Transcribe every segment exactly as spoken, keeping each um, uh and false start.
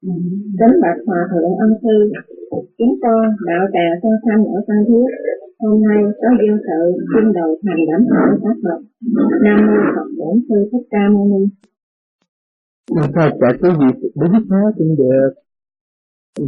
Kính bạch Hòa Thượng Ân Sư, chúng con đạo tràng Xuân Xanh ở Phan Thiết hôm nay có duyên sự xin đầu thành đảm bảo pháp Phật. Nam mô Phật Bổn Sư Thích Ca Mâu Ni. Mà sao chả có gì đúng hết cũng được. Ừ.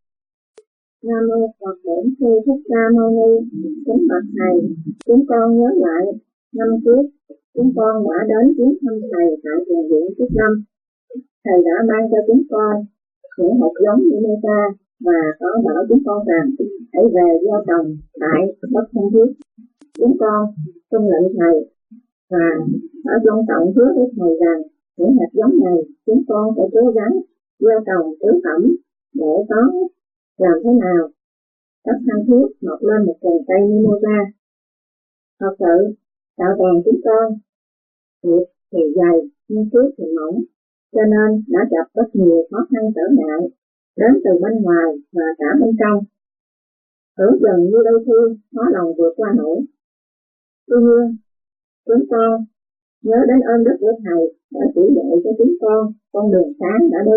Nam mô Phật Bổn Sư Thích Ca Mâu Ni. Kính bạch thầy, chúng con nhớ lại năm trước chúng con đã đến viếng thăm thầy tại thiền viện Trúc Lâm. Thầy đã ban cho chúng con những hột giống Mimosa và có bảo chúng con rằng hãy về gieo trồng tại đất Phan Thiết. Chúng con tuân lệnh thầy và đã long trọng hứa với thầy rằng những hạt giống này chúng con phải cố gắng gieo trồng tưới tẩm để có làm thế nào đất Phan Thiết mọc lên một vườn cây Mimosa. Thật sự đạo tràng chúng con việc thì dày nhưng phước thì mỏng, cho nên đã gặp rất nhiều khó khăn trở ngại đến từ bên ngoài và cả bên trong, tưởng chừng như đau thương khó lòng vượt qua nổi. Tuy nhiên chúng con nhớ đến ơn đức của thầy đã chỉ dạy cho chúng con con đường sáng đã đi,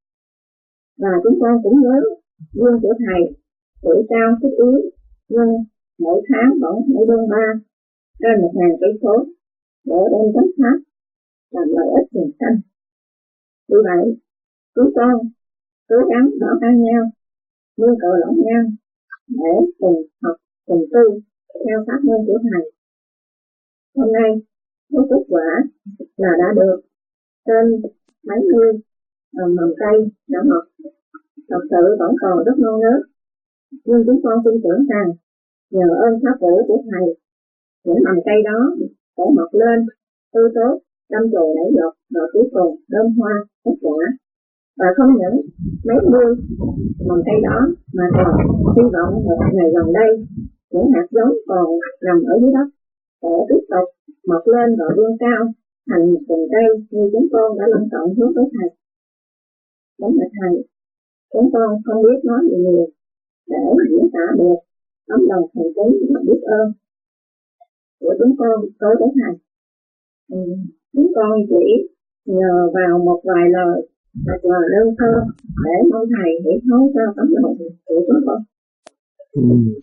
và chúng con cũng nhớ gương của thầy tuổi cao sức yếu nhưng mỗi tháng vẫn phải bôn ba trên một ngàn cây số để đem chánh pháp làm lợi ích người sanh. Vì vậy chúng con cố gắng bảo an nhau, nương cờ lẫn nhau để cùng học cùng tu theo pháp môn của thầy. Hôm nay có kết quả là đã được trên mấy mươi mầm cây đã mọc, thật sự vẫn còn rất non nớt, nhưng chúng con tin tưởng rằng nhờ ơn pháp phổ của thầy, những mầm cây đó sẽ mọc lên tươi tốt, đâm chồi nảy lộc, rồi cuối cùng đơm hoa kết quả. Và không những mấy mươi mầm cây đó mà còn hy vọng một ngày gần đây những hạt giống còn nằm ở dưới đất sẽ tiếp tục mọc lên và vươn cao thành một vườn cây như chúng con đã long trọng hứa với thầy. Đúng là thầy, chúng con không biết nói gì nhiều để diễn tả được tấm lòng thành kính và biết ơn của chúng con đối với thầy. Ừ, chúng con chỉ nhờ vào một vài lời hoặc là đơn thơ để mong thầy hiểu thấu cho tấm lòng của chúng con. Ừ.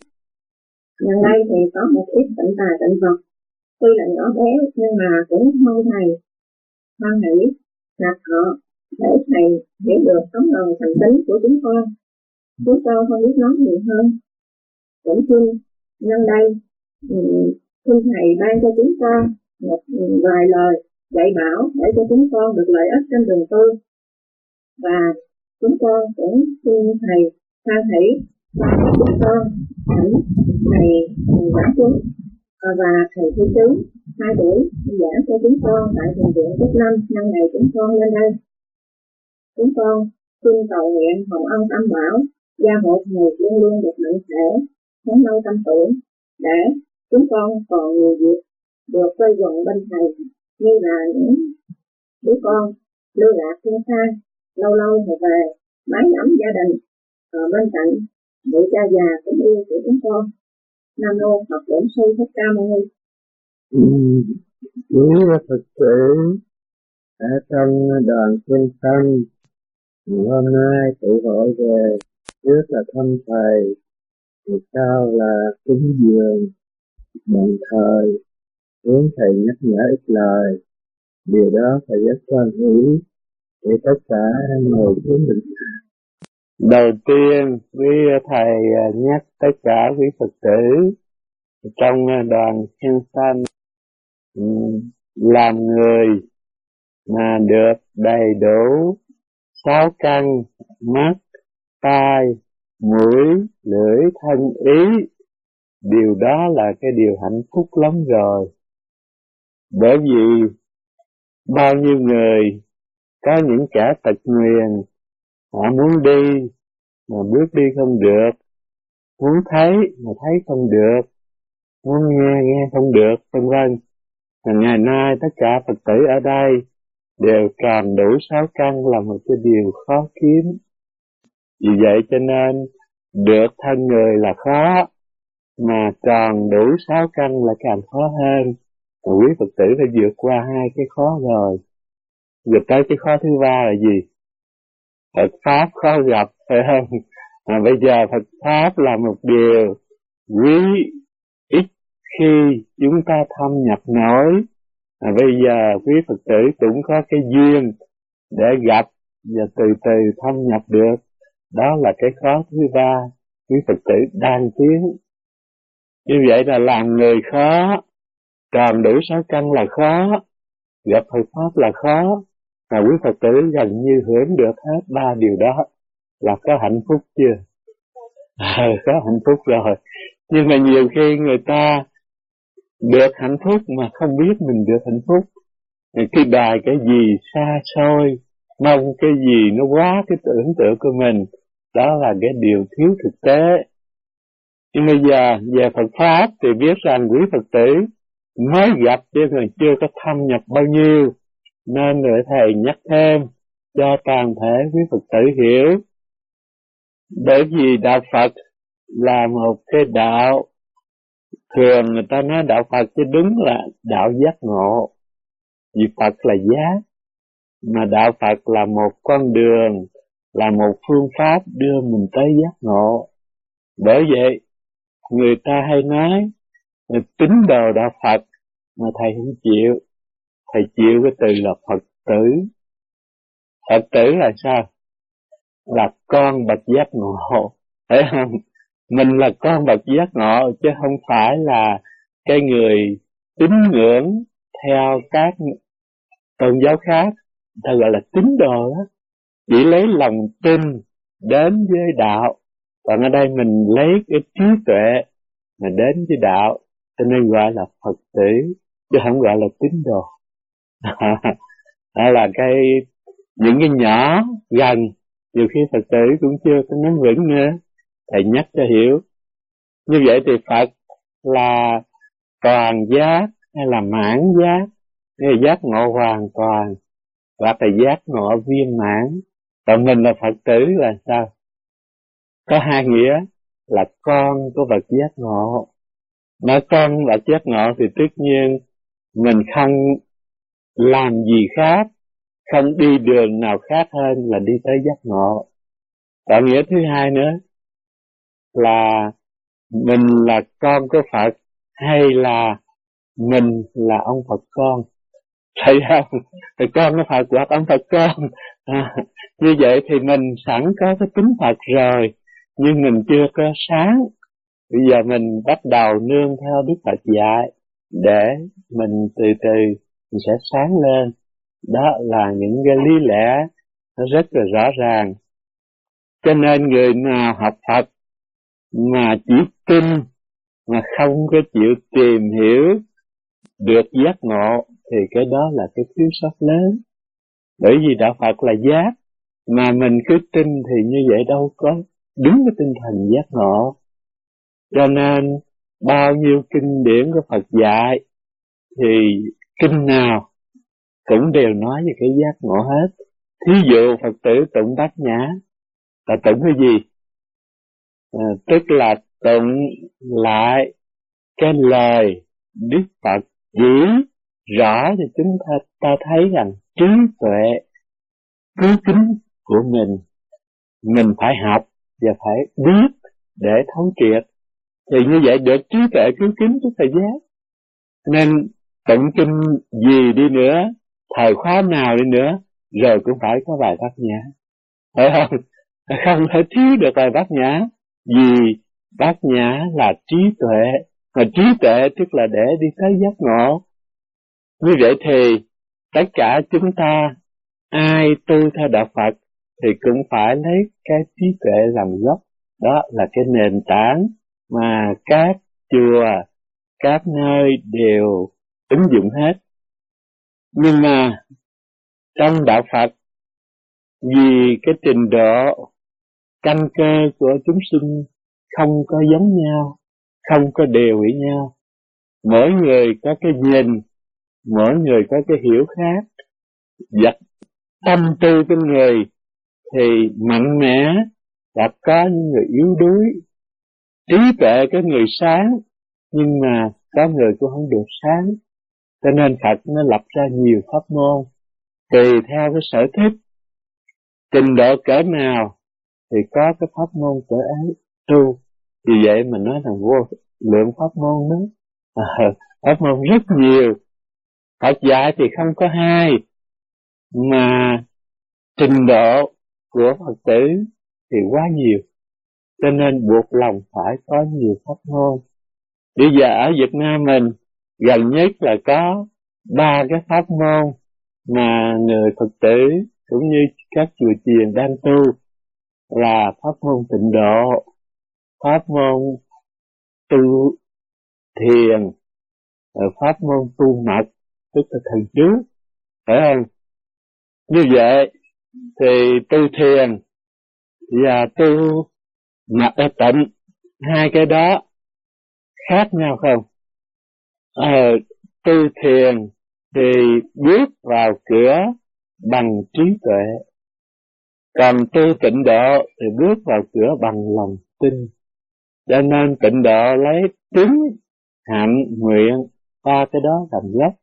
Gần đây thì có một ít tịnh tài tịnh Phật, tuy là nhỏ bé nhưng mà cũng mong thầy hoan hỷ nạp họ để thầy hiểu được tấm lòng thành kính của chúng con. Chúng con không biết nói nhiều hơn, cũng xin nhân đây xin thầy ban cho chúng con một vài lời dạy bảo để cho chúng con được lợi ích trên đường tu. Và chúng con cũng xin thầy hoan hỷ cho chúng con thỉnh thầy giảng chúng và thầy thư chú hai buổi giảng cho chúng con tại thiền viện Trúc Lâm nhân ngày chúng con lên đây. Chúng con xin cầu nguyện hồng ân tam bảo gia hộ thầy luôn luôn được mạnh khỏe, sống lâu tâm tưởng, để chúng con còn nhiều việc được quay quần bên thầy như là những đứa con lưu lạc phương xa, lâu lâu thì về mái ấm gia đình, ở bên cạnh vị cha già cũng yêu của chúng con. Nam mô Phật Bổn Sư Thích Ca Mâu Ni. Quý Phật tử ở trong đoàn Xuân Xanh hôm nay tụ hội về, trước là thăm thầy, rồi sau là cúng dường, đồng thời hướng thầy nhắc nhở ít lời. Điều đó thầy rất quan hỷ để tất cả ngồi xuống định. Đầu tiên quý thầy nhắc tất cả quý Phật tử trong đoàn Xuân Xanh làm người mà được đầy đủ sáu căn: mắt, tai, mũi, lưỡi, thân, ý. Điều đó là cái điều hạnh phúc lắm rồi. Bởi vì bao nhiêu người có những kẻ tật nguyền, họ muốn đi mà bước đi không được, muốn thấy mà thấy không được, muốn nghe nghe không được, vân vân. Và ngày nay tất cả Phật tử ở đây đều tròn đủ sáu căn là một cái điều khó kiếm. Vì vậy cho nên được thân người là khó, mà tròn đủ sáu căn là càng khó hơn. Và quý Phật tử đã vượt qua hai cái khó rồi. Vượt tới cái khó thứ ba là gì? Phật Pháp khó gặp, phải không? Mà bây giờ Phật Pháp là một điều quý, ít khi chúng ta thâm nhập nổi. À, bây giờ quý Phật tử cũng có cái duyên để gặp và từ từ thâm nhập được. Đó là cái khó thứ ba, quý Phật tử đang tiến. Như vậy là làm người khó, tròn đủ sáu căn là khó, gặp Phật Pháp là khó. Mà quý Phật tử gần như hưởng được hết ba điều đó là có hạnh phúc chưa? À, có hạnh phúc rồi. Nhưng mà nhiều khi người ta được hạnh phúc mà không biết mình được hạnh phúc. Khi đòi cái gì xa xôi, mong cái gì nó quá cái tưởng tượng của mình, đó là cái điều thiếu thực tế. Nhưng bây giờ về Phật Pháp thì biết rằng quý Phật tử mới gặp chứ còn chưa có thâm nhập bao nhiêu, nên người thầy nhắc thêm cho toàn thể quý Phật tử hiểu. Bởi vì đạo Phật là một cái đạo, thường người ta nói đạo Phật chứ đúng là đạo giác ngộ. Vì Phật là giác, mà đạo Phật là một con đường, là một phương pháp đưa mình tới giác ngộ. Bởi vậy, người ta hay nói tín đồ đạo Phật, mà thầy không chịu. Thầy chịu cái từ là Phật tử. Phật tử là sao? Là con bậc giác ngộ, phải không? Mình là con bậc giác ngộ, chứ không phải là cái người tín ngưỡng theo các tôn giáo khác. Ta gọi là tín đồ đó, chỉ lấy lòng tin đến với đạo. Còn ở đây mình lấy cái trí tuệ mà đến với đạo, cho nên gọi là Phật tử, chứ không gọi là tín đồ. Đó là cái những cái nhỏ gần, nhiều khi Phật tử cũng chưa có nắm vững nữa, thầy nhắc cho hiểu. Như vậy thì Phật là toàn giác hay là mãn giác, hay là giác ngộ hoàn toàn, hoặc là giác ngộ viên mãn. Còn mình là Phật tử là sao? Có hai nghĩa là con của bậc giác ngộ. Nói con bậc giác ngộ thì tất nhiên mình không làm gì khác, không đi đường nào khác hơn là đi tới giác ngộ. Còn nghĩa thứ hai nữa là mình là con của Phật, hay là mình là ông Phật con. Thấy không? Thì con của Phật hoặc ông Phật con. À, như vậy thì mình sẵn có cái tính Phật rồi, nhưng mình chưa có sáng. Bây giờ mình bắt đầu nương theo Đức Phật dạy, để mình từ từ mình sẽ sáng lên. Đó là những cái lý lẽ nó rất là rõ ràng. Cho nên người nào học Phật mà chỉ tin mà không có chịu tìm hiểu được giác ngộ thì cái đó là cái thiếu sót lớn. Bởi vì đạo Phật là giác, mà mình cứ tin thì như vậy đâu có đúng cái tinh thần giác ngộ. Cho nên bao nhiêu kinh điển của Phật dạy thì kinh nào cũng đều nói về cái giác ngộ hết. Thí dụ Phật tử tụng Bát Nhã là tụng cái gì? À, tức là tụng lại cái lời Đức Phật chỉ rõ cho chúng ta, ta thấy rằng trí tuệ cứu kính của mình, mình phải học và phải biết để thấu triệt. Thì như vậy được trí tuệ cứu kính của thời giác. Nên tụng kinh gì đi nữa, thời khóa nào đi nữa, rồi cũng phải có bài Bát Nhã, phải không? Không thể thiếu được bài Bát Nhã, vì Bát Nhã là trí tuệ, mà trí tuệ tức là để đi tới giác ngộ. Như vậy thì tất cả chúng ta ai tu theo đạo Phật thì cũng phải lấy cái trí tuệ làm gốc. Đó là cái nền tảng mà các chùa, các nơi đều ứng dụng hết. Nhưng mà trong đạo Phật, vì cái trình độ căn cơ của chúng sinh không có giống nhau, không có đều với nhau, mỗi người có cái nhìn, mỗi người có cái hiểu khác. Vật tâm tư của người thì mạnh mẽ, và có những người yếu đuối. Trí tuệ có người sáng, nhưng mà có người cũng không được sáng. Cho nên Phật nó lập ra nhiều pháp môn tùy theo cái sở thích. trình độ cỡ nào thì có cái pháp môn cỡ ấy tu. Vì vậy mà nói rằng vô lượng pháp môn đó, à, pháp môn rất nhiều. Phật dạy thì không có hai, mà trình độ của Phật tử thì quá nhiều, cho nên buộc lòng phải có nhiều pháp môn. Bây giờ ở Việt Nam mình gần nhất là có ba cái pháp môn mà người Phật tử cũng như các chùa chiền đang tu, là pháp môn tịnh độ, pháp môn tu thiền, pháp môn tu mật, tức là thần chú, phải không? Như vậy thì tu thiền và tu mật ở tịnh, hai cái đó khác nhau không? Ờ, tu thiền thì bước vào cửa bằng trí tuệ, còn tu tịnh độ thì bước vào cửa bằng lòng tin. Cho nên tịnh độ lấy tính, hạnh, nguyện, ba cái đó làm gốc.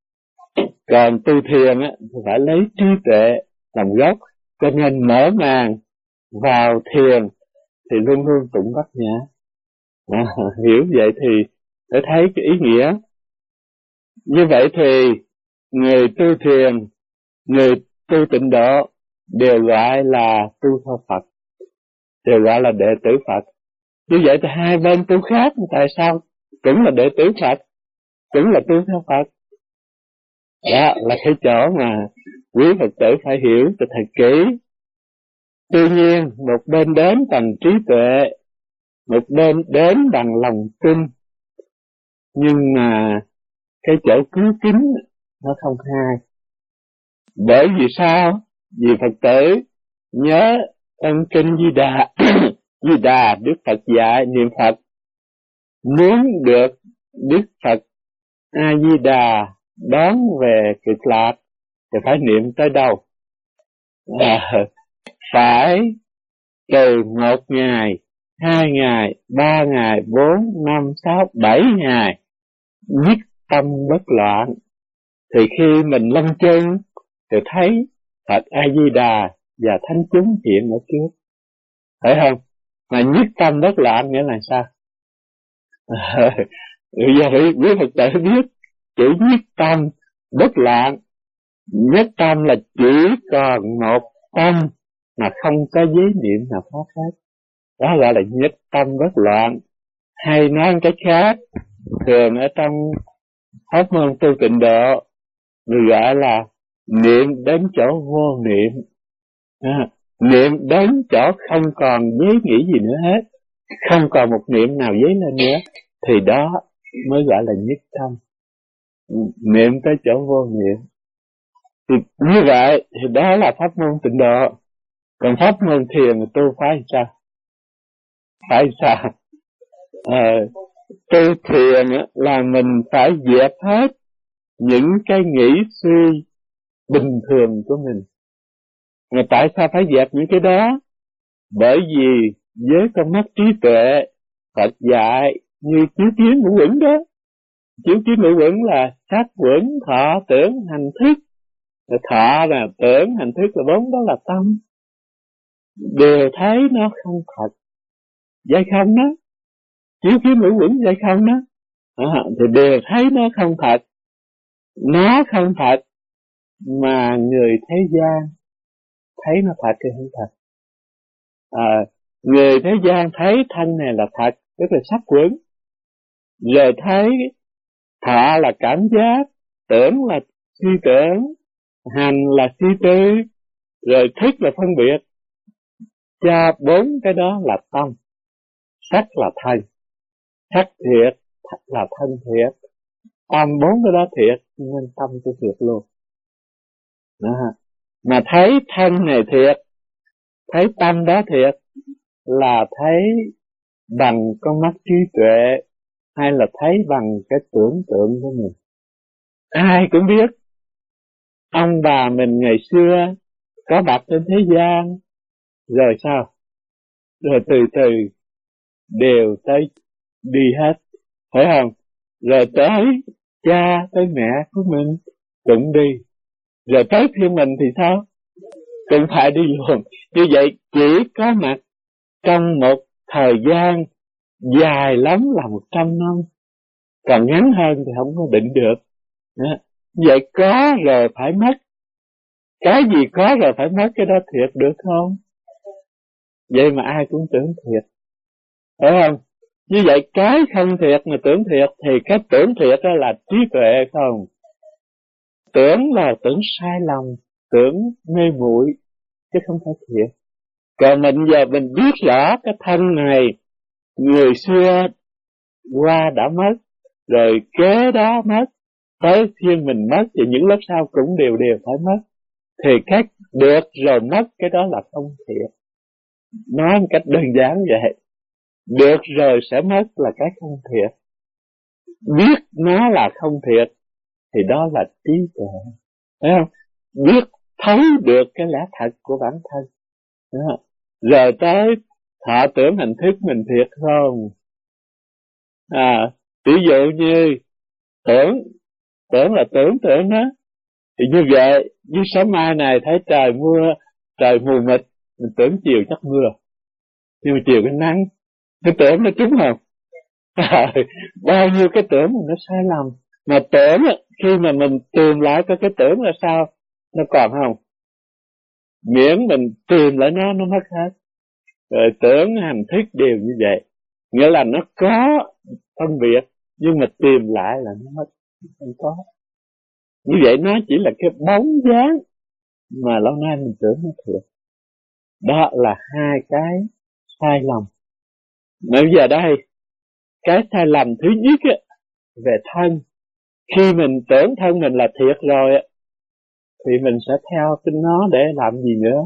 Còn tu thiền á, thì phải lấy trí tuệ làm gốc. Cho nên mở màn vào thiền thì luôn luôn tụng bát nhã. À, hiểu vậy thì để thấy cái ý nghĩa. Như vậy thì người tu thiền, người tu tịnh độ đều gọi là tu theo Phật, đều gọi là đệ tử Phật. Như vậy thì hai bên tu khác, tại sao cũng là đệ tử Phật, cũng là tu theo Phật? Đó là cái chỗ mà quý Phật tử phải hiểu cho thật kỹ. Tuy nhiên, một bên đến bằng trí tuệ, một bên đến bằng lòng tin, nhưng mà cái chỗ cứu kính nó không hai. Bởi vì sao? Vì Phật tử nhớ ân kinh Di Đà, Di Đà Đức Phật dạy niệm Phật, muốn được Đức Phật A Di Đà đón về cực lạc thì phải niệm tới đâu? À, phải từ một ngày, hai ngày, ba ngày, bốn, năm, sáu, bảy ngày nhất tâm bất loạn, thì khi mình lâm chân thì thấy Phật A Di Đà và thánh chúng hiện ở trước, phải không? Mà nhất tâm bất loạn nghĩa là sao? Bây giờ quý Phật tử biết chữ nhất tâm bất loạn. Nhất tâm là chỉ còn một tâm mà không có giới niệm nào phát hết, đó gọi là nhất tâm bất loạn. Hay nói một cách khác, thường ở trong pháp môn tu tịnh độ người gọi là niệm đến chỗ vô niệm, à, niệm đến chỗ không còn giới nghĩ gì nữa hết, không còn một niệm nào dấy lên nữa, thì đó mới gọi là nhất tâm. Niệm tới chỗ vô niệm thì như vậy thì đó là pháp môn tịnh độ. Còn pháp môn thiền tu phải sao? Phải sao? À, tu thiền là mình phải dẹp hết những cái nghĩ suy bình thường của mình. Mà tại sao phải dẹp những cái đó? Bởi vì với con mắt trí tuệ, Phật dạy như chiếu kiến ngũ uẩn đó. Chiếu kiến ngũ uẩn là sắc uẩn, thọ, tưởng, hành, thức. Thọ là tưởng, hành, thức là bốn, đó là tâm. Đều thấy nó không thật, dây không đó. Chiếu kiến ngũ uẩn dây không đó, à, thì đều thấy nó không thật. Nó không thật mà người thế gian thấy nó thật thì không thật. À, người thế gian thấy thân này là thật, tức là sắc uẩn, rồi thấy thọ là cảm giác, tưởng là suy tưởng, hành là suy tư, rồi thức là phân biệt. Cho bốn cái đó là tâm. Sắc là thân, sắc thiệt là thân thiệt, tâm bốn cái đó thiệt nên tâm tôi thiệt luôn. Đó. Mà thấy thân này thiệt, thấy tâm đó thiệt là thấy bằng con mắt trí tuệ, hay là thấy bằng cái tưởng tượng của mình. Ai cũng biết ông bà mình ngày xưa có mặt trên thế gian, rồi sao? Rồi từ từ đều tới đi hết, phải không? Rồi tới cha, tới mẹ của mình cũng đi. Rồi tới thiên mình thì sao? cũng phải đi luồng. Như vậy chỉ có mặt trong một thời gian dài lắm là một trăm năm, còn ngắn hơn thì không có định được. Đó. Vậy có rồi phải mất. Cái gì có rồi phải mất, cái đó thiệt được không? Vậy mà ai cũng tưởng thiệt, phải không? Như vậy cái không thiệt mà tưởng thiệt, thì cái tưởng thiệt đó là trí tuệ không? Tưởng là tưởng sai lầm, tưởng mê muội, chứ không phải thiệt. Còn mình giờ mình biết rõ cái thân này người xưa qua đã mất, rồi kế đó mất, tới khi mình mất thì những lớp sau cũng đều đều phải mất. Thì cái được rồi mất, cái đó là không thiệt. Nói một cách đơn giản vậy. Được rồi sẽ mất là cái không thiệt. Biết nó là không thiệt thì đó là trí tuệ. Thấy không? Biết thấy được cái lẽ thật của bản thân. Đó. Rồi tới họ tưởng hành thức mình thiệt không? À, ví dụ như tưởng, tưởng là tưởng tưởng đó. Thì như vậy, như sáng mai này thấy trời mưa, trời mù mịt, mình tưởng chiều chắc mưa. Nhưng mà chiều cái nắng, cái tưởng nó trúng không? À, bao nhiêu cái tưởng mà nó sai lầm. Mà tưởng khi mà mình tìm lại cái cái tưởng là sao, nó còn không? Miễn mình tìm lại nó, nó mất hết. Rồi tưởng hành thức đều như vậy. Nghĩa là nó có phân biệt, nhưng mà tìm lại là nó mất, không có. Như vậy nó chỉ là cái bóng dáng mà lâu nay mình tưởng nó thiệt. Đó là hai cái sai lầm. Mà bây giờ đây, cái sai lầm thứ nhất á, về thân. Khi mình tưởng thân mình là thiệt rồi á, thì mình sẽ theo tin nó để làm gì nữa.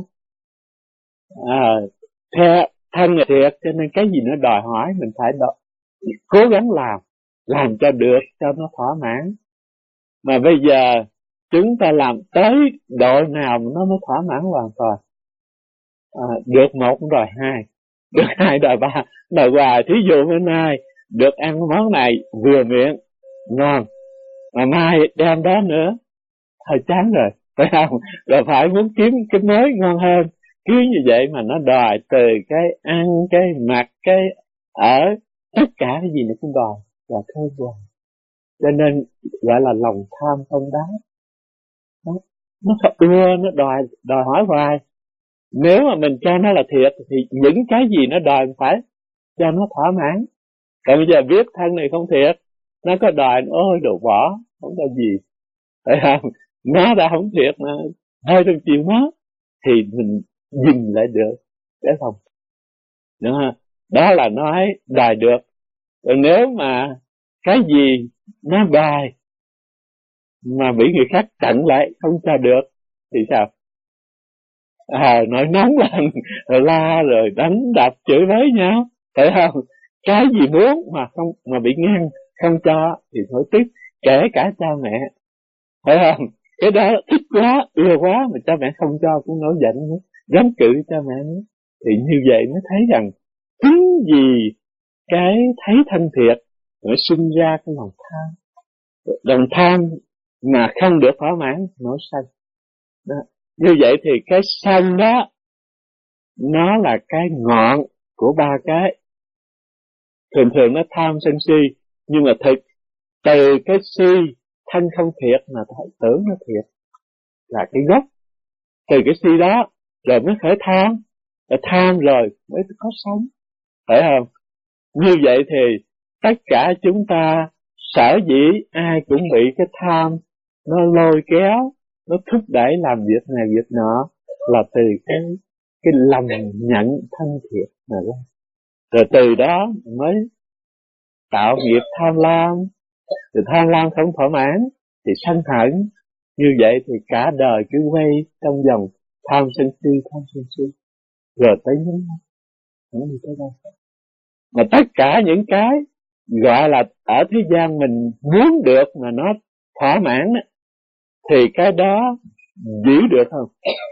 À, theo thân là thiệt, cho nên cái gì nó đòi hỏi mình phải đo, cố gắng làm, làm cho được, cho nó thỏa mãn. Mà bây giờ chúng ta làm tới độ nào nó mới thỏa mãn hoàn toàn. À, được một rồi hai, được hai đòi ba, đòi hoài. Thí dụ bữa nay được ăn món này vừa miệng, ngon, mà mai đem đó nữa, hơi chán rồi, phải không? Rồi phải muốn kiếm cái mới ngon hơn. Cứ như vậy mà nó đòi từ cái ăn, cái mặc, cái ở, tất cả cái gì nó cũng đòi, là thơ hoài. Cho nên gọi là lòng tham không đáy. Nó, nó thật ưa, nó đòi, đòi hỏi hoài. Nếu mà mình cho nó là thiệt thì những cái gì nó đòi phải cho nó thỏa mãn. Còn bây giờ biết thân này không thiệt, nó có đòi, ôi đồ bỏ, không có gì, phải không? Nó đã không thiệt mà hơi trong chịu nó, thì mình dừng lại được, phải không? Đó, đó là nói đòi được. Còn nếu mà cái gì nó đòi mà bị người khác chặn lại không cho được thì sao? À, nổi nóng lên, rồi la, rồi đánh đập, chửi bới nhau, phải không? Cái gì muốn mà không, mà bị ngăn, không cho thì thôi tức, kể cả cha mẹ, phải không? Cái đó thích quá, ưa quá mà cha mẹ không cho cũng nổi giận nữa, dám cự cha mẹ nữa. Thì như vậy mới thấy rằng chính vì cái thấy thân thiệt mới sinh ra cái lòng tham. Lòng tham mà không được thỏa mãn nổi sân. Đó. Như vậy thì cái sân đó nó là cái ngọn của ba cái. Thường thường nó tham sân si, nhưng mà thực từ cái si thân không thiệt mà tưởng nó thiệt là cái gốc. Từ cái si đó rồi mới khởi tham, rồi tham rồi mới có sống, phải không? Như vậy thì tất cả chúng ta sở dĩ ai cũng bị cái tham nó lôi kéo, nó thúc đẩy làm việc này việc nọ, là từ cái cái lòng nhận thân thiệt mà ra. Rồi từ đó mới tạo nghiệp tham lam, rồi tham lam không thỏa mãn thì sân hận. Như vậy thì cả đời cứ quay trong vòng tham sân si, tham sân si, rồi tới những những gì tới đây. Mà tất cả những cái gọi là ở thế gian mình muốn được mà nó thỏa mãn đó, thì cái đó giữ được không?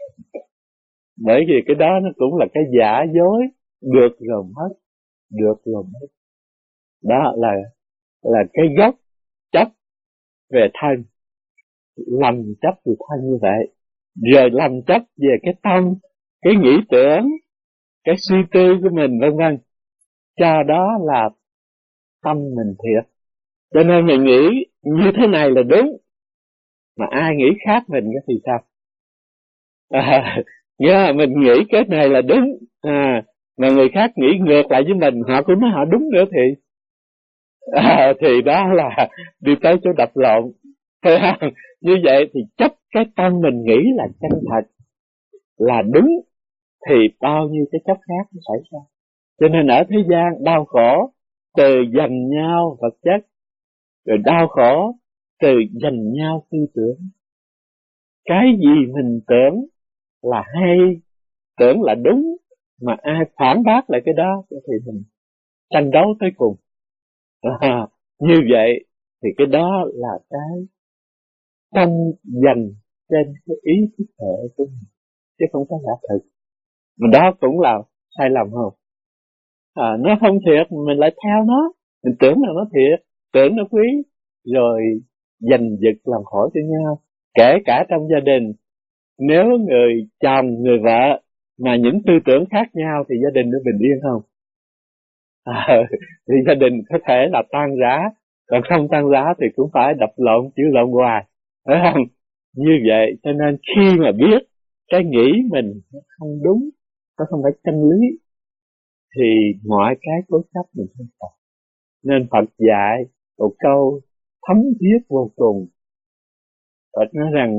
Bởi vì cái đó nó cũng là cái giả dối, được rồi mất, được rồi mất. Đó là là cái gốc chấp về thân, lầm chấp về thân như vậy. rồi lầm chấp về cái tâm, cái nghĩ tưởng, cái suy tư của mình vân vân, cho đó là tâm mình thiệt. Cho nên mình nghĩ như thế này là đúng, mà ai nghĩ khác mình thì sao? À, nghe mình nghĩ cái này là đúng, à, mà người khác nghĩ ngược lại với mình, họ cũng nói họ đúng nữa thì à, thì đó là đi tới chỗ đập lộn. Thấy không? Như vậy thì chấp cái tâm mình nghĩ là chân thật, là đúng, thì bao nhiêu cái chấp khác nó xảy ra. Cho nên ở thế gian đau khổ từ giành nhau vật chất, rồi đau khổ từ giành nhau tư tưởng. Cái gì mình tưởng là hay, tưởng là đúng, mà ai phản bác lại cái đó thì mình tranh đấu tới cùng. À, như vậy thì cái đó là cái tranh giành trên cái ý thức hệ của mình, chứ không có là thực. Mà đó cũng là sai lầm không? À, nó không thiệt mình lại theo nó, mình tưởng là nó thiệt, tưởng nó quý, rồi giành giật làm khổ cho nhau. Kể cả trong gia đình, nếu người chồng người vợ mà những tư tưởng khác nhau thì gia đình nó bình yên không? À, thì gia đình có thể là tan rã, còn không tan rã thì cũng phải đập lộn, chửi lộn hoài, phải không? Như vậy cho nên khi mà biết cái nghĩ mình nó không đúng, nó không phải chân lý, thì mọi cái cố chấp mình không phải. Nên Phật dạy một câu thấm thiết vô cùng. Phật nói rằng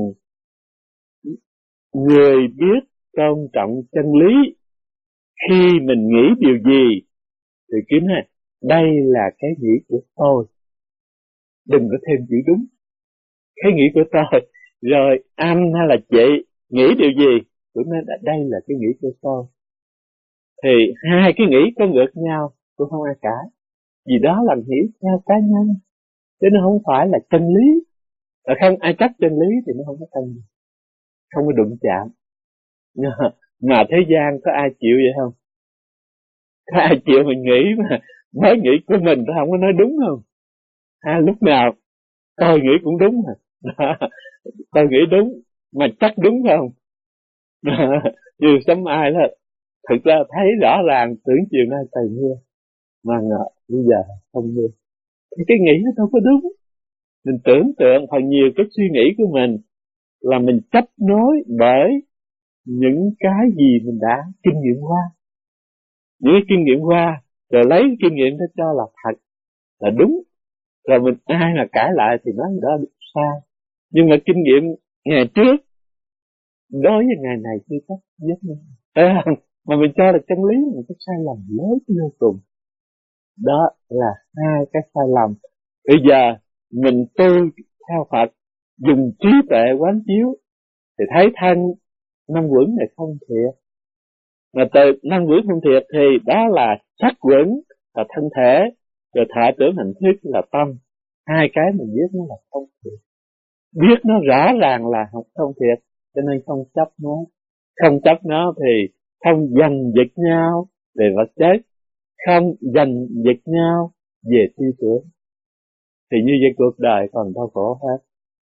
người biết tôn trọng chân lý, khi mình nghĩ điều gì thì cứ nói đây là cái nghĩ của tôi, đừng có thêm chữ đúng, cái nghĩ của tôi. Rồi anh hay là chị nghĩ điều gì cũng nói đây là cái nghĩ của tôi. Thì hai cái nghĩ có ngược nhau cũng không ai cãi, vì đó là nghĩ theo cá nhân, chứ nó không phải là chân lý. Và không ai chấp chân lý thì nó không có chân, không có đụng chạm. Mà thế gian có ai chịu vậy không? Có ai chịu mình nghĩ mà mới nghĩ của mình tôi không có nói đúng không? À, lúc nào tôi nghĩ cũng đúng mà. Tôi nghĩ đúng mà chắc đúng không? Như sớm ai đó, thực ra thấy rõ ràng tưởng chiều nay trời mưa, mà ngờ bây giờ không mưa. Thì cái nghĩ nó đâu có đúng. Mình tưởng tượng phần nhiều cái suy nghĩ của mình là mình chấp nối bởi những cái gì mình đã kinh nghiệm qua, những cái kinh nghiệm qua, rồi lấy kinh nghiệm đó cho là thật, là đúng, rồi mình ai mà cãi lại thì nói đó sai. Nhưng mà kinh nghiệm ngày trước đối với ngày này chưa chắc biết nữa, mà mình cho là chân lý, mình có sai lầm lớn vô cùng. Đó là hai cái sai lầm. Bây giờ mình tu theo Phật, dùng trí tuệ quán chiếu thì thấy thân năm quẩn này không thiệt, mà từ năm quẩn không thiệt thì đó là sắc quẩn là thân thể, rồi thọ tưởng hành thức là tâm. Hai cái mình biết nó là không thiệt, biết nó rõ ràng là không thiệt, cho nên không chấp nó. Không chấp nó thì không giành giật nhau về vật chất, không giành giật nhau về tư tưởng, thì như vậy cuộc đời còn đau khổ hết,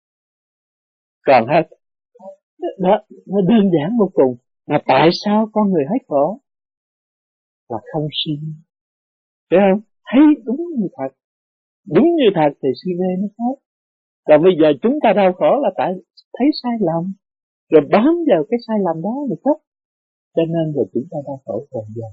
còn hết. Đó, nó đơn giản vô cùng. Mà tại sao con người hết khổ? Là không suy nghĩ, thấy không? Thấy đúng như thật, đúng như thật thì suy mê nó hết. Còn bây giờ chúng ta đau khổ là tại thấy sai lầm, rồi bám vào cái sai lầm đó mà chấp, cho nên rồi chúng ta đau khổ còn giờ.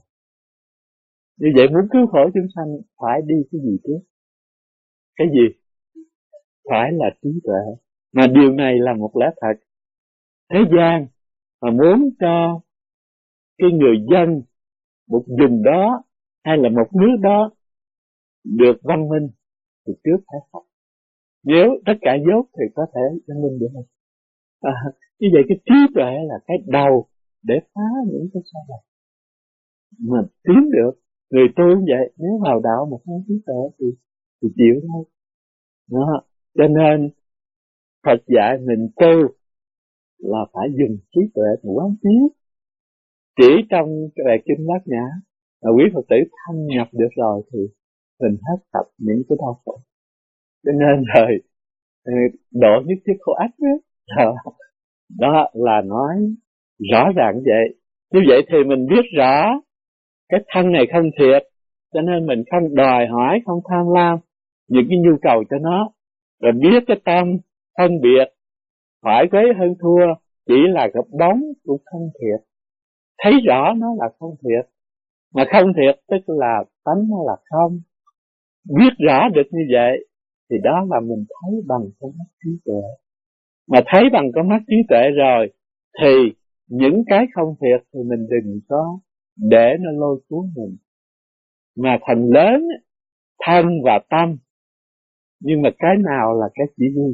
Như vậy muốn cứu khổ chúng sanh phải đi cái gì trước? Cái gì? Phải là trí tuệ. Mà điều này là một lẽ thật. Thế gian mà muốn cho cái người dân một vùng đó hay là một nước đó được văn minh thì trước phải học. Nếu tất cả dốt thì có thể văn minh được không? À, như vậy cái trí tuệ là cái đầu để phá những cái sai lầm mà tiến được. Người tu cũng vậy, nếu vào đạo mà không trí tuệ thì, thì chịu thôi. Đó. Cho nên Phật dạy mình tu là phải dùng trí tuệ để quán chiếu. Chỉ trong cái bài kinh Bát Nhã là quý Phật tử thâm nhập được rồi thì mình hết tập những cái đau khổ. Cho nên rồi độ nhất thiết khổ ách đó. Đó là nói rõ ràng vậy. Như vậy thì mình biết rõ cái thân này không thiệt, cho nên mình không đòi hỏi, không tham lam những cái nhu cầu cho nó. Rồi biết cái tâm phân biệt phải quấy hơn thua chỉ là cái bóng của không thiệt. Thấy rõ nó là không thiệt. Mà không thiệt tức là tánh nó là không. Biết rõ được như vậy thì đó là mình thấy bằng con mắt trí tuệ. Mà thấy bằng con mắt trí tuệ rồi thì những cái không thiệt thì mình đừng có để nó lôi cuốn mình. Mà thành lớn thân và tâm, nhưng mà cái nào là cái chỉ huy?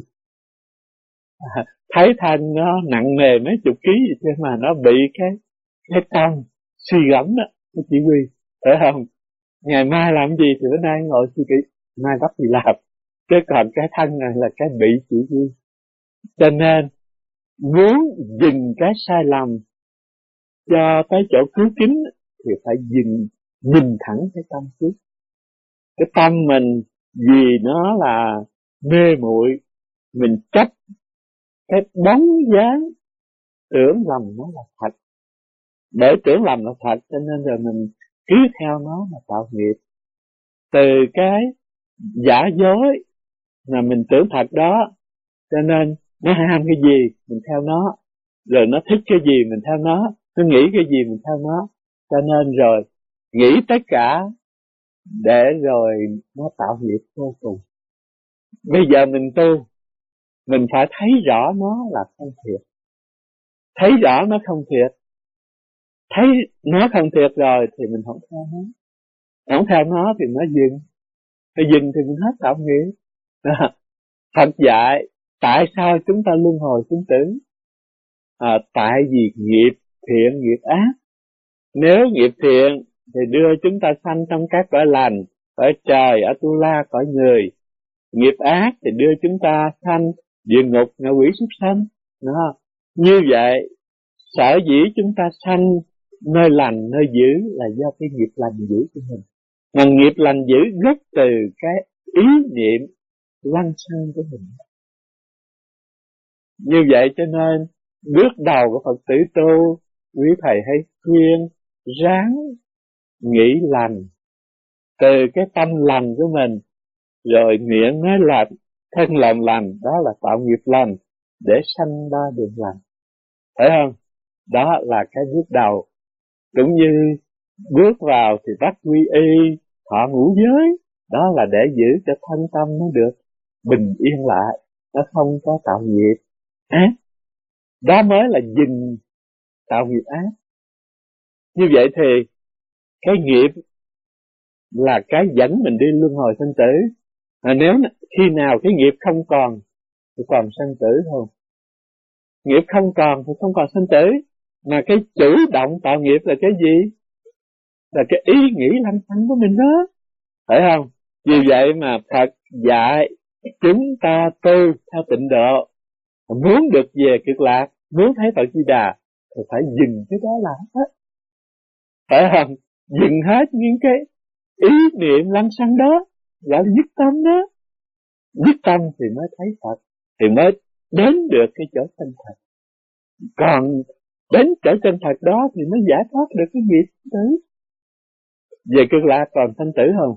À, thấy thân nó nặng nề mấy chục ký gì chứ mà nó bị cái cái tâm suy gẫm đó, nó chỉ huy, phải không? Ngày mai làm gì thì bữa nay ngồi suy nghĩ, mai bắt gì làm. Chứ còn cái thân này là cái bị chỉ huy. Cho nên muốn dừng cái sai lầm cho tới chỗ cứu kính thì phải dừng, nhìn thẳng cái tâm trước. Cái tâm mình vì nó là mê muội, mình chấp cái bóng dáng tưởng lầm nó là thật. Để tưởng lầm là thật cho nên rồi mình cứ theo nó mà tạo nghiệp. Từ cái giả dối mà mình tưởng thật đó, cho nên nó ham cái gì mình theo nó, rồi nó thích cái gì mình theo nó, nó nghĩ cái gì mình theo nó, cho nên rồi nghĩ tất cả để rồi nó tạo nghiệp vô cùng. Bây giờ mình tu, mình phải thấy rõ nó là không thiệt. Thấy rõ nó không thiệt, thấy nó không thiệt rồi thì mình không theo nó. Không theo nó thì nó dừng. Thì dừng thì mình hết tạo nghiệp. Phật dạy tại sao chúng ta luân hồi sinh tử? À, tại vì nghiệp thiện nghiệp ác. Nếu nghiệp thiện thì đưa chúng ta sanh trong các cõi lành, cõi trời, ở Tu La, cõi người. Nghiệp ác thì đưa chúng ta sanh địa ngục, ngạ quỷ, súc sanh. Đó. Như vậy, sở dĩ chúng ta sanh nơi lành, nơi dữ là do cái nghiệp lành dữ của mình. Mà nghiệp lành dữ gốc từ cái ý niệm lăng xăng của mình. Như vậy cho nên bước đầu của Phật tử tu, quý thầy hay khuyên ráng nghĩ lành từ cái tâm lành của mình, rồi miệng nói lành, thân làm lành, đó là tạo nghiệp lành để sanh ra đường lành, phải không? Đó là cái bước đầu. Cũng như bước vào thì bắt quy y, thọ ngũ giới, đó là để giữ cho thân tâm nó được bình yên lại, nó không có tạo nghiệp ác. Đó mới là dừng tạo nghiệp ác. Như vậy thì cái nghiệp là cái dẫn mình đi luân hồi sinh tử. À, nếu khi nào cái nghiệp không còn thì còn sanh tử thôi. Nghiệp không còn thì không còn sanh tử. Mà cái chủ động tạo nghiệp là cái gì? Là cái ý nghĩ lăng xăng của mình đó, phải không? Vì vậy mà Phật dạy chúng ta tu theo tịnh độ, muốn được về cực lạc, muốn thấy Phật Di Đà thì phải dừng cái đó lại hết, phải không? Dừng hết những cái ý niệm lăng xăng đó, gọi là dứt tâm đó. Dứt tâm thì mới thấy Phật, thì mới đến được cái chỗ chân thật. Còn đến chỗ chân thật đó thì mới giải thoát được cái nghiệp tử. Về cực lạc còn sanh tử không?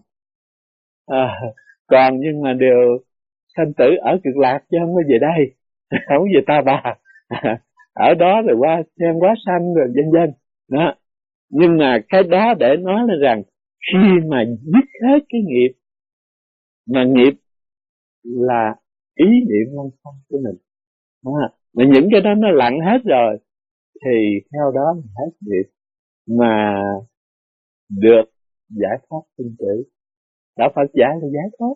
À, còn nhưng mà đều sanh tử ở cực lạc chứ không có về đây, không về Ta Bà. Ở đó rồi qua xem quá sanh rồi vân vân đó. Nhưng mà cái đó để nói là rằng khi mà dứt hết cái nghiệp, mà nghiệp là ý niệm lăng xăng của mình đó. Mà những cái đó nó lặng hết rồi thì theo đó mình hết nghiệp mà được giải thoát sinh tử. Đạo Phật giải là giải thoát.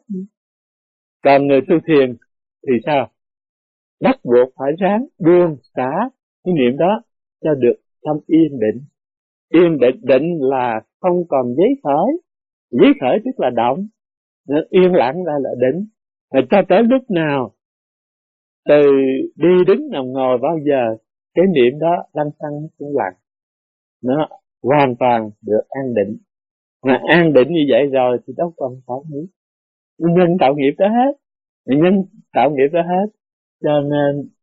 Còn người tu thiền thì sao? Bắt buộc phải ráng buông xả cái niệm đó cho được trong yên định. Yên định, định là không còn giấy khởi. Giấy khởi tức là động. Yên lặng là là định. Rồi cho tới lúc nào, từ đi đứng nằm ngồi bao giờ, cái niệm đó lăng xăng cũng lặng. Nó hoàn toàn được an định. Mà an định như vậy rồi thì đâu còn tạo nghiệp. Nhân tạo nghiệp đó hết. Nhân tạo nghiệp đó hết. Cho nên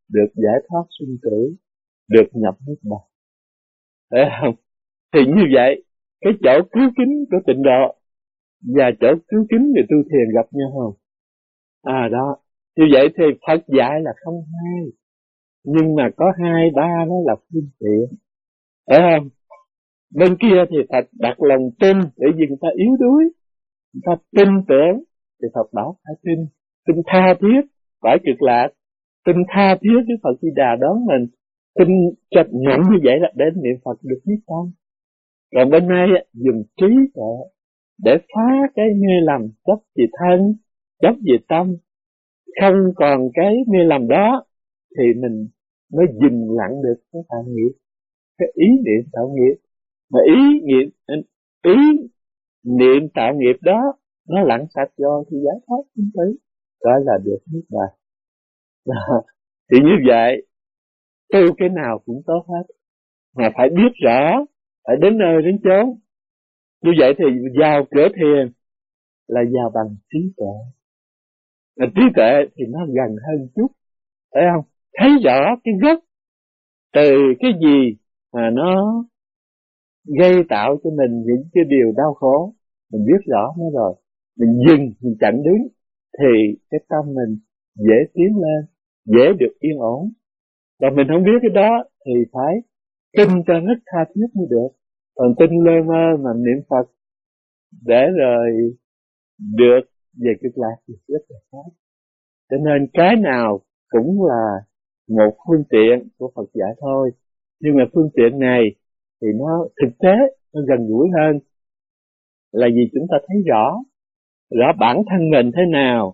được giải thoát sinh tử, được nhập niết bàn. Thấy không? Thì như vậy, cái chỗ cứu kính của tịnh độ và chỗ cứu kính người tu thiền gặp nhau không? À đó, như vậy thì Phật dạy là không hai, nhưng mà có hai ba đó là phương tiện. Thấy không? Bên kia thì Phật đặt lòng tin để vì người ta yếu đuối, người ta tin tưởng, thì Phật bảo phải tin, tin tha thiết, phải cực lạc, tin tha thiết với Phật Di Đà đón mình, tin chấp nhận như vậy là đến niệm Phật được niết bàn. Còn bên này dùng trí tuệ để phá cái mê lầm chấp về thân, chấp về tâm, không còn cái mê lầm đó thì mình mới dừng lặng được cái tạo nghiệp, cái ý niệm tạo nghiệp. Mà ý niệm ý niệm tạo nghiệp đó nó lặng sạch rồi thì giải thoát sinh tử, gọi là được niết bàn. Thì như vậy tu cái nào cũng tốt hết, mà phải biết rõ, phải đến nơi đến chốn. Như vậy thì vào cửa thiền là vào bằng trí tuệ. Mà trí tuệ thì nó gần hơn chút, thấy không? Thấy rõ cái gốc từ cái gì mà nó gây tạo cho mình những cái điều đau khổ, mình biết rõ nó rồi, mình dừng, mình chặn đứng, thì cái tâm mình dễ tiến lên, dễ được yên ổn. Và mình không biết cái đó thì phải tin cho rất tha thiết mới được. Còn tin lơ mơ mà niệm Phật để rồi được về cực lạc thì rất là khó. Cho nên cái nào cũng là một phương tiện của Phật dạy thôi. Nhưng mà phương tiện này thì nó thực tế, nó gần gũi hơn. Là vì chúng ta thấy rõ, rõ bản thân mình thế nào,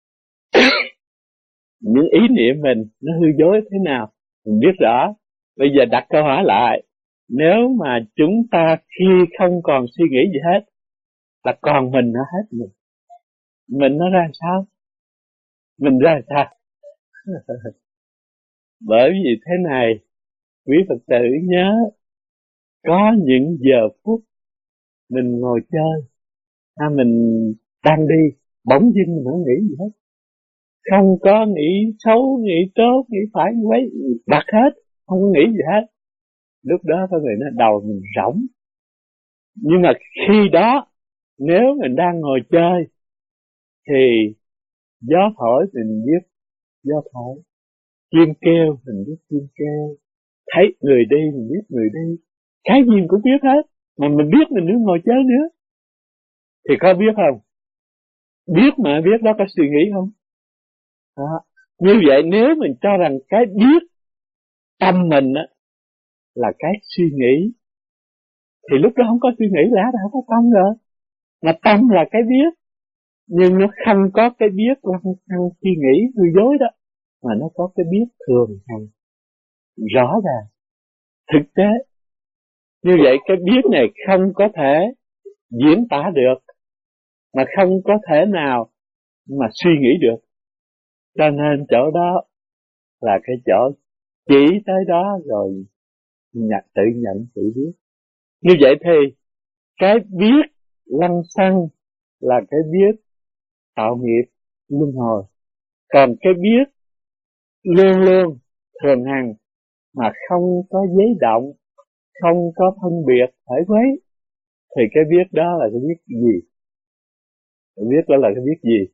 những ý niệm mình nó hư dối thế nào, mình biết rõ. Bây giờ đặt câu hỏi lại, nếu mà chúng ta khi không còn suy nghĩ gì hết, là còn mình nó hết mình. Mình nó ra sao? Mình ra sao? Bởi vì thế này, quý Phật tử nhớ, có những giờ phút mình ngồi chơi, hay mình đang đi, bỗng dưng mình không nghĩ gì hết. Không có nghĩ xấu, nghĩ tốt, nghĩ phải, nghĩ quấy, đặt hết, không có nghĩ gì hết. Lúc đó có người nói đầu mình rỗng. Nhưng mà khi đó, nếu mình đang ngồi chơi, thì gió thổi mình biết gió thổi, chim kêu mình biết chim kêu, thấy người đi mình biết người đi, cái gì cũng biết hết, mà mình biết mình đứng ngồi chơi nữa. Thì có biết không? Biết mà biết đó có suy nghĩ không? Đó. Như vậy nếu mình cho rằng cái biết tâm mình á là cái suy nghĩ, thì lúc đó không có suy nghĩ là đã không có tâm rồi. Mà tâm là cái biết, nhưng nó không có cái biết lăng xăng suy nghĩ hư dối đó, mà nó có cái biết thường hằng, rõ ràng, thực tế. Như vậy cái biết này không có thể diễn tả được, mà không có thể nào mà suy nghĩ được. Cho nên chỗ đó là cái chỗ chỉ tới đó rồi nhận, tự nhận tự biết. Như vậy thì cái biết lăng xăng là cái biết tạo nghiệp luân hồi. Còn cái biết luôn luôn thường hằng mà không có giấy động, không có phân biệt phải quấy, thì cái biết đó là cái biết gì? Cái biết đó là cái biết gì?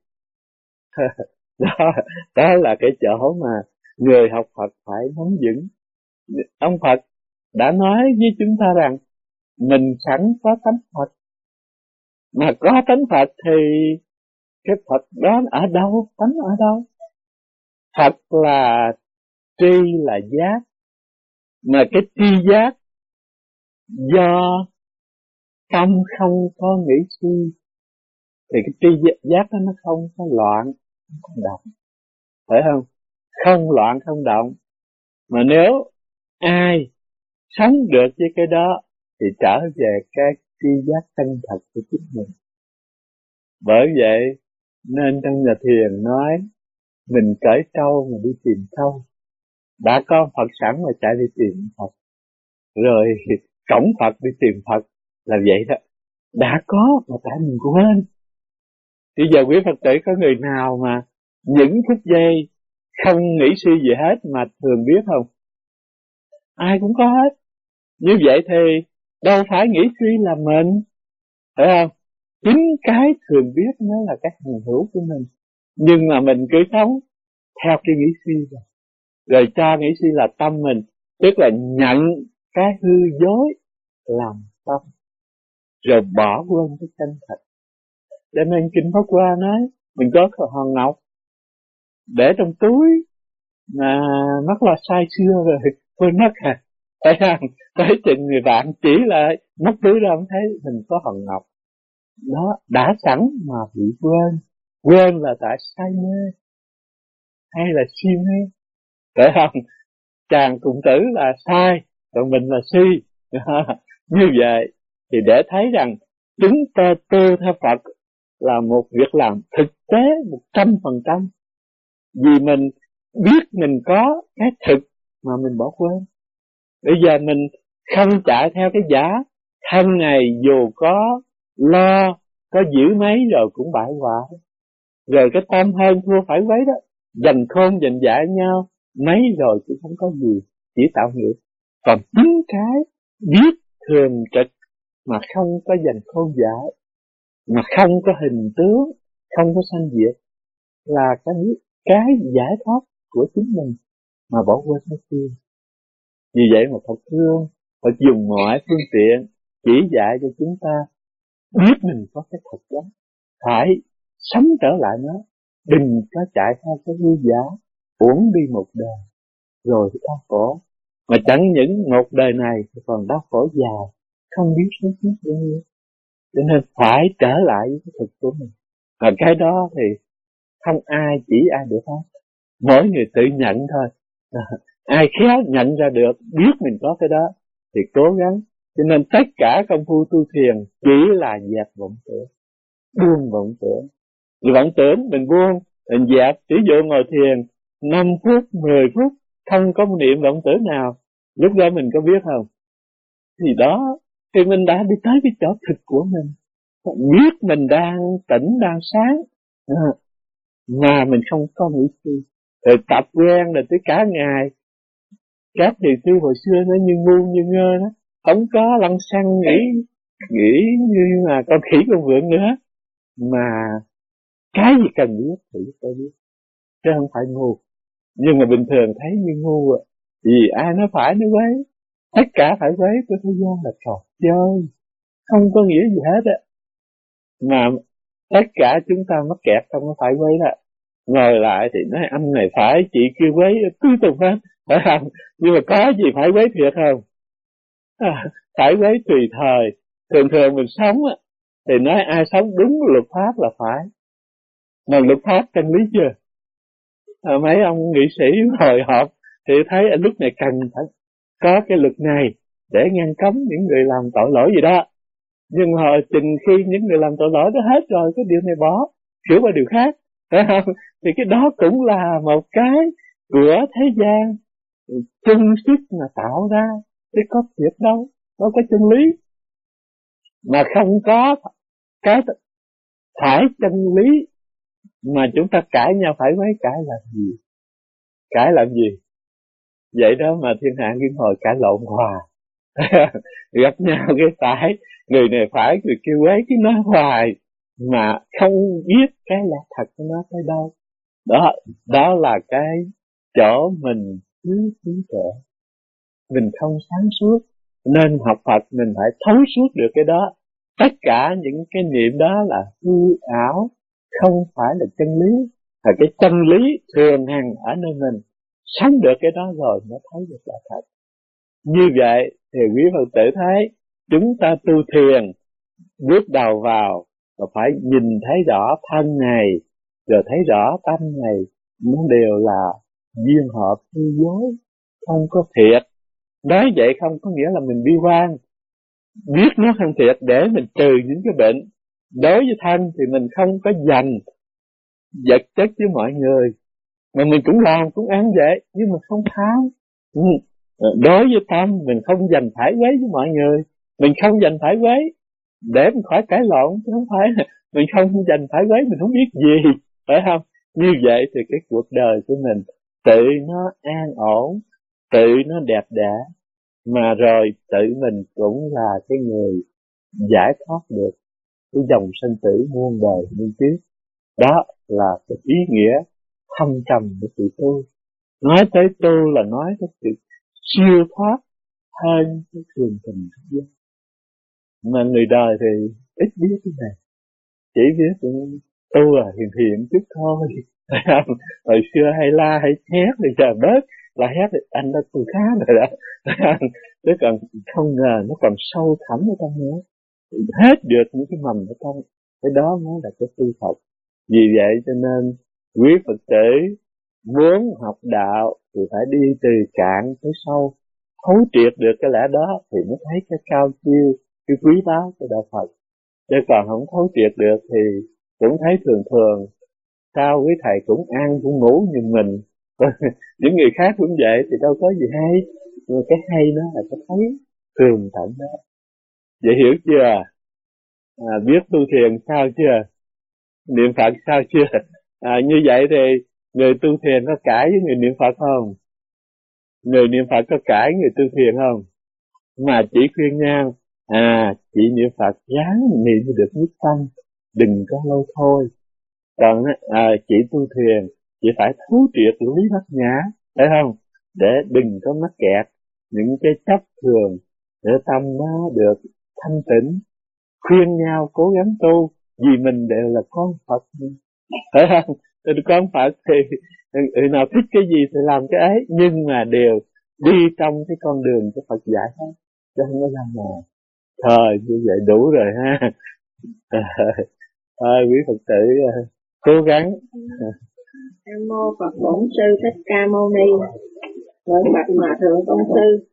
đó, đó là cái chỗ mà người học Phật phải nắm vững. Ông Phật đã nói với chúng ta rằng mình sẵn có tánh Phật, mà có tánh Phật thì cái Phật đó ở đâu? Tánh ở đâu? Phật là tri là giác, mà cái tri giác do tâm không có nghĩ suy, thì cái tri giác đó nó không có loạn, không có động, phải không? Không loạn không động. Mà nếu ai sống được với cái đó thì trở về cái tri giác chân thật của chính mình. Bởi vậy nên trong nhà thiền nói mình cởi trâu mà đi tìm trâu. Đã có Phật sẵn mà chạy đi tìm Phật, rồi cổng Phật đi tìm Phật, là vậy đó. Đã có mà tại mình quên. Bây giờ quý Phật tử có người nào mà những phút giây không nghĩ suy gì hết mà thường biết không? Ai cũng có hết. Như vậy thì đâu phải nghĩ suy là mình, phải không? Chính cái thường biết nó là cái hiện hữu của mình. Nhưng mà mình cứ sống theo cái nghĩ suy rồi. Rồi cho nghĩ suy là tâm mình, tức là nhận cái hư dối làm tâm, rồi bỏ quên cái chân thật. Cho nên Kinh Pháp Hoa nói, mình có cái hòn ngọc để trong túi mà mất là sai xưa rồi, quên mất à. Thấy không? Tới chừng người bạn chỉ lại, mất túi ra không thấy mình có hòn ngọc. Đó, đã sẵn mà bị quên. Quên là tại say mê, hay là si mê. Phải không? Chàng cùng tử là sai, còn mình là si. Như vậy thì để thấy rằng chúng ta tu theo Phật là một việc làm thực tế một trăm phần trăm. Vì mình biết mình có cái thực mà mình bỏ quên. Bây giờ mình không chạy theo cái giả, thân này dù có lo, có giữ mấy rồi cũng bại hoại. Rồi cái tâm hơn thua phải quấy đó, dành khôn dành dạy nhau, mấy rồi cũng không có gì, chỉ tạo nghiệp. Còn chính cái biết thường trực mà không có dành khôn dạy, mà không có hình tướng, không có sanh diệt, là cái cái giải thoát của chính mình mà bỏ quên hết kia. Vì vậy mà Phật thương, Phật dùng mọi phương tiện chỉ dạy cho chúng ta biết mình có cái thật đó, phải sống trở lại nó, đừng có chạy theo cái hư giả, uổng đi một đời rồi đau khổ. Mà chẳng những một đời này còn đau khổ dài, không biết số kiếp bao nhiêu. Cho nên phải trở lại với cái thực của mình. Và cái đó thì không ai chỉ ai được hết, mỗi người tự nhận thôi. Ai khéo nhận ra được, biết mình có cái đó thì cố gắng. Cho nên tất cả công phu tu thiền chỉ là dẹp vọng tưởng, buông vọng tưởng. Vì vọng tưởng mình buông, mình dẹp. Ví dụ ngồi thiền năm phút, mười phút không có niệm vọng tưởng nào, lúc đó mình có biết không? Thì đó, thì mình đã đi tới cái chỗ thực của mình, biết mình đang tỉnh, đang sáng, mà mình không có nghĩ suy. Rồi tập quen rồi tới cả ngày. Các thiền sư hồi xưa nó như ngu như ngơ đó, không có lăng xăng nghĩ nghĩ như là con khỉ con vượn nữa, mà cái gì cần biết thì tôi biết, chứ không phải ngu. Nhưng mà bình thường thấy như ngu à, vì ai nói phải nói quấy, tất cả phải quấy của thế gian là trò chơi, không có nghĩa gì hết á. Mà tất cả chúng ta mắc kẹt không có phải quấy đó. Ngồi lại thì nói anh này phải, chị kia quấy, cứ tùm hết, phải không? Nhưng mà có gì phải quấy thiệt không? À, phải quấy tùy thời. Thường thường mình sống á, thì nói ai sống đúng luật pháp là phải. Mà luật pháp chân lý chưa? À, mấy ông nghị sĩ hồi họp thì thấy ở lúc này cần phải có cái luật này để ngăn cấm những người làm tội lỗi gì đó. Nhưng mà chừng khi những người làm tội lỗi đó hết rồi, cái điều này bỏ, sửa qua điều khác, phải không? Thì cái đó cũng là một cái của thế gian chung sức mà tạo ra, chứ có thiệt đâu, đâu có chân lý. Mà không có cái phải chân lý mà chúng ta cãi nhau phải mấy cãi làm gì? Cãi làm gì? Vậy đó mà thiên hạ liên hồi cãi lộn hòa. Gặp nhau cái phải, người này phải, người kia quấy, cái nói hoài mà không biết cái là thật của nó tới đâu. Đó, đó là cái chỗ mình thiếu trí tuệ, mình không sáng suốt. Nên học Phật mình phải thấu suốt được cái đó. Tất cả những cái niệm đó là hư ảo, không phải là chân lý. Và cái chân lý thường hằng ở nơi mình, sống được cái đó rồi mới thấy được là thật. Như vậy thì quý Phật tử thấy chúng ta tu thiền, bước đầu vào và phải nhìn thấy rõ thân này, rồi thấy rõ tâm này, nó đều là duyên hợp hư dối, không có thiệt. Nói vậy không có nghĩa là mình bi quan, biết nó không thiệt để mình trừ những cái bệnh. Đối với thân thì mình không có dành vật chất với mọi người, mà mình cũng làm, cũng ăn vậy, nhưng mà không tham. Ừ. Đối với tâm mình không dành phải quấy với mọi người, mình không dành phải quấy để mình khỏi cãi lộn, chứ không phải mình không dành phải quấy mình không biết gì, phải không? Như vậy thì cái cuộc đời của mình tự nó an ổn, tự nó đẹp đẽ, mà rồi tự mình cũng là cái người giải thoát được cái dòng sinh tử muôn đời muôn kiếp. Đó là cái ý nghĩa thâm trầm của sự tu. Nói tới tu là nói tới sự siêu thoát hơn cái thường tình thế gian. Mà người đời thì ít biết cái này, chỉ biết tu là hiền hiền chút thôi. Hồi xưa hay la hay hét thì giờ bớt là hét thì anh đã tu khá rồi đó. Chứ còn không ngờ nó còn sâu thẳm ở trong nữa, hết được những cái mầm ở trong. Cái đó mới là cái tu thật. Vì vậy cho nên quý Phật tử muốn học đạo thì phải đi từ cạn tới sâu, thấu triệt được cái lẽ đó thì mới thấy cái cao siêu, cái quý báu của đạo Phật. Chứ còn không thấu triệt được thì cũng thấy thường thường. Sao quý thầy cũng ăn cũng ngủ như mình, những người khác cũng vậy thì đâu có gì hay. Nhưng cái hay đó là cái thấy thường tận đó. Vậy hiểu chưa? À, biết tu thiền sao chưa? Niệm Phật sao chưa? À, như vậy thì người tu thiền có cãi với người niệm Phật không? Người niệm Phật có cãi người tu thiền không? Mà chỉ khuyên nhau, à, chị niệm Phật dáng niệm được nhất tâm, đừng có lâu thôi. Còn à, chị tu thiền, chị phải thấu triệt lý bát nhã, phải không? Để đừng có mắc kẹt những cái chấp thường, để tâm nó được thanh tịnh. Khuyên nhau cố gắng tu, vì mình đều là con Phật, phải không? Con Phật thì người nào thích cái gì thì làm cái ấy, nhưng mà đều đi trong cái con đường của Phật dạy hết, chứ không có làm nào. Thôi như vậy đủ rồi ha. Thôi quý Phật tử cố gắng. Nam mô Phật Bổn Sư Thích Ca Mâu Ni. Nguyện bạch Hòa Thượng Tông Sư.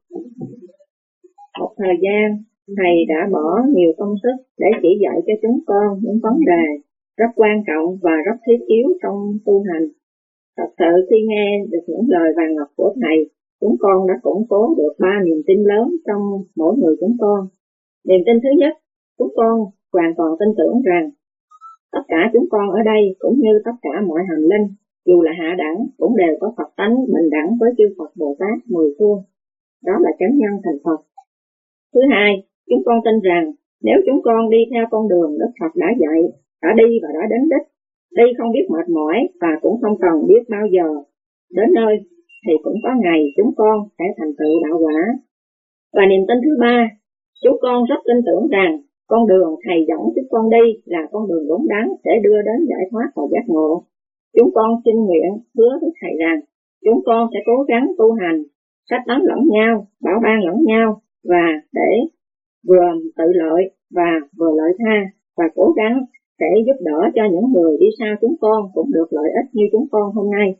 Một thời gian, Thầy đã bỏ nhiều công sức để chỉ dạy cho chúng con những vấn đề rất quan trọng và rất thiết yếu trong tu hành. Thật sự khi nghe được những lời vàng ngọc của Thầy, chúng con đã củng cố được ba niềm tin lớn trong mỗi người chúng con. Niềm tin thứ nhất, chúng con hoàn toàn tin tưởng rằng tất cả chúng con ở đây cũng như tất cả mọi hành linh, dù là hạ đẳng, cũng đều có Phật tánh bình đẳng với chư Phật Bồ Tát mười phương. Đó là chánh nhân thành Phật. Thứ hai, chúng con tin rằng nếu chúng con đi theo con đường Đức Phật đã dạy, đã đi và đã đến đích, đi không biết mệt mỏi và cũng không cần biết bao giờ đến nơi, thì cũng có ngày chúng con sẽ thành tựu đạo quả. Và niềm tin thứ ba, chúng con rất tin tưởng rằng con đường Thầy dẫn chúng con đi là con đường đúng đắn để đưa đến giải thoát và giác ngộ. Chúng con xin nguyện hứa với Thầy rằng chúng con sẽ cố gắng tu hành, sách tấn lẫn nhau, bảo ban lẫn nhau, và để vừa tự lợi và vừa lợi tha, và cố gắng sẽ giúp đỡ cho những người đi sau chúng con cũng được lợi ích như chúng con hôm nay.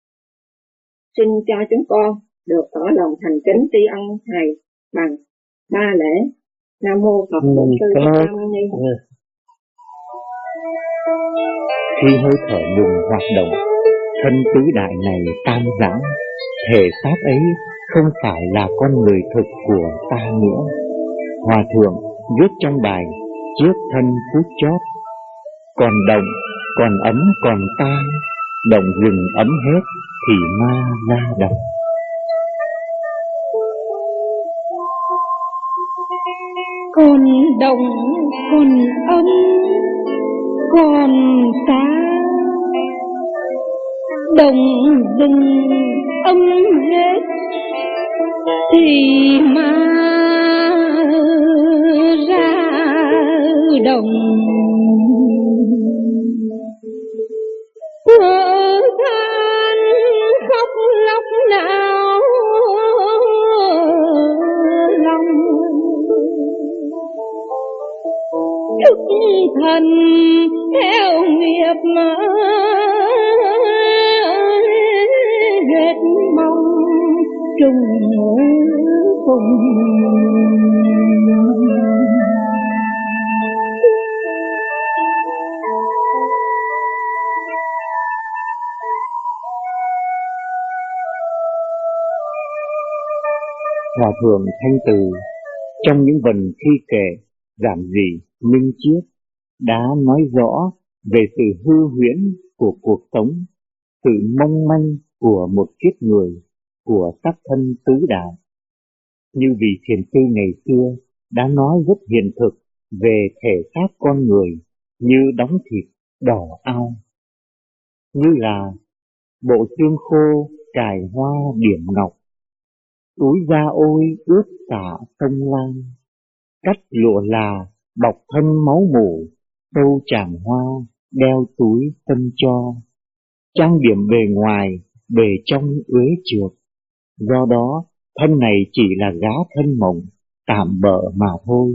Xin cho chúng con được tỏ lòng thành kính tri ân Thầy bằng ba lễ. Nam mô Phật Bổn Sư Thích Ca Mâu Ni. Khi hơi thở ngừng hoạt động, thân tứ đại này tan rã, thể xác ấy không phải là con người thực của ta nữa. Hòa thượng viết trong bài Trước thân phút chót: còn động, còn ấm, còn tan, động dừng ấm hết thì ma ra động. Còn động, còn ấm, còn tan, động dừng ấm hết thì ma ra động. Thở than khóc lóc não lòng, thức thần theo nghiệp mà hết mong trùng cùng. Hòa thượng Thanh Từ trong những vần thi kệ giản dị minh triết đã nói rõ về sự hư huyễn của cuộc sống, sự mong manh của một kiếp người, của sắc thân tứ đại. Như vị thiền sư ngày xưa đã nói rất hiện thực về thể xác con người như đóng thịt đỏ ao, như là bộ xương khô trải hoa điểm ngọc, túi da ôi ướt xả sông Lam, cắt lụa là bọc thân máu mủ, sâu tràng hoa đeo túi phân cho, trang điểm bề ngoài bề trong uế trượt. Do đó thân này chỉ là gá thân mộng tạm bợ mà thôi.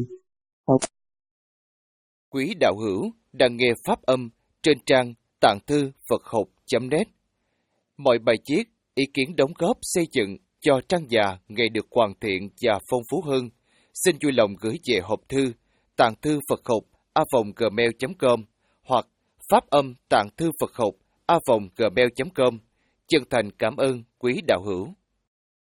Quý đạo hữu đang nghe pháp âm trên trang tạng thư Phật học chấm net. Mọi bài viết, ý kiến đóng góp xây dựng cho trang già ngày được hoàn thiện và phong phú hơn, xin vui lòng gửi về hộp thư tạng thư Phật học a vòng gmail chấm com hoặc pháp âm tạng thư Phật học a vòng gmail chấm com. Chân thành cảm ơn quý đạo hữu.